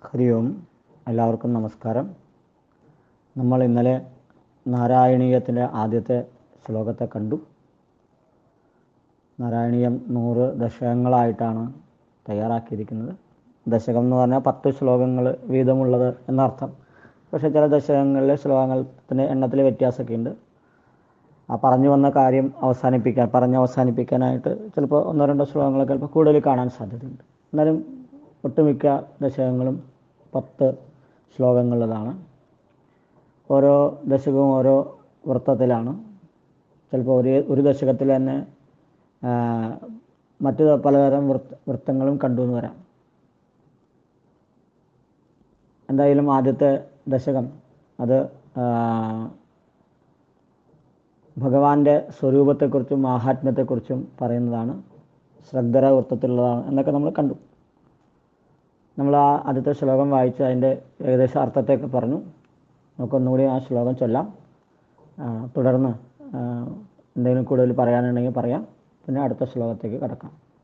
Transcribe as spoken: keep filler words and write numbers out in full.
ഹരി ഓം. എല്ലാവർക്കും നമസ്കാരം. നമ്മൾ ഇന്നലെ നാരായണീയത്തിൻ്റെ ആദ്യത്തെ ശ്ലോകത്തെ കണ്ടു. നാരായണീയം നൂറ് ദശകങ്ങളായിട്ടാണ് തയ്യാറാക്കിയിരിക്കുന്നത്. ദശകം എന്ന് പറഞ്ഞാൽ പത്ത് ശ്ലോകങ്ങൾ വീതമുള്ളത് എന്നർത്ഥം. പക്ഷേ ചില ദശകങ്ങളിലെ ശ്ലോകത്തിന് എണ്ണത്തിൽ വ്യത്യാസമൊക്കെ ഉണ്ട്. ആ പറഞ്ഞു വന്ന കാര്യം അവസാനിപ്പിക്കാൻ പറഞ്ഞ് അവസാനിപ്പിക്കാനായിട്ട് ചിലപ്പോൾ ഒന്നോ രണ്ടോ ശ്ലോകങ്ങളൊക്കെ ചിലപ്പോൾ കൂടുതൽ കാണാൻ സാധ്യതയുണ്ട്. എന്നാലും ഒട്ടുമിക്ക ദശകങ്ങളും പത്ത് ശ്ലോകങ്ങളുള്ളതാണ്. ഓരോ ദശകവും ഓരോ വൃത്തത്തിലാണ്. ചിലപ്പോൾ ഒരു ഒരു ദശകത്തിൽ തന്നെ മറ്റു പലതരം വൃത്ത വൃത്തങ്ങളും കണ്ടു എന്ന് വരാം. എന്തായാലും ആദ്യത്തെ ദശകം അത് ഭഗവാന്റെ സ്വരൂപത്തെക്കുറിച്ചും മാഹാത്മ്യത്തെക്കുറിച്ചും പറയുന്നതാണ്. ശ്രദ്ധര വൃത്തത്തിലുള്ളതാണ് എന്നൊക്കെ നമ്മൾ കണ്ടു. നമ്മൾ ആ ആദ്യത്തെ ശ്ലോകം വായിച്ച് അതിൻ്റെ ഏകദേശ അർത്ഥത്തെയൊക്കെ പറഞ്ഞു. നമുക്കൊന്നുകൂടി ആ ശ്ലോകം ചൊല്ലാം. തുടർന്ന് എന്തെങ്കിലും കൂടുതൽ പറയാനുണ്ടെങ്കിൽ പറയാം. പിന്നെ അടുത്ത ശ്ലോകത്തേക്ക് കടക്കാം.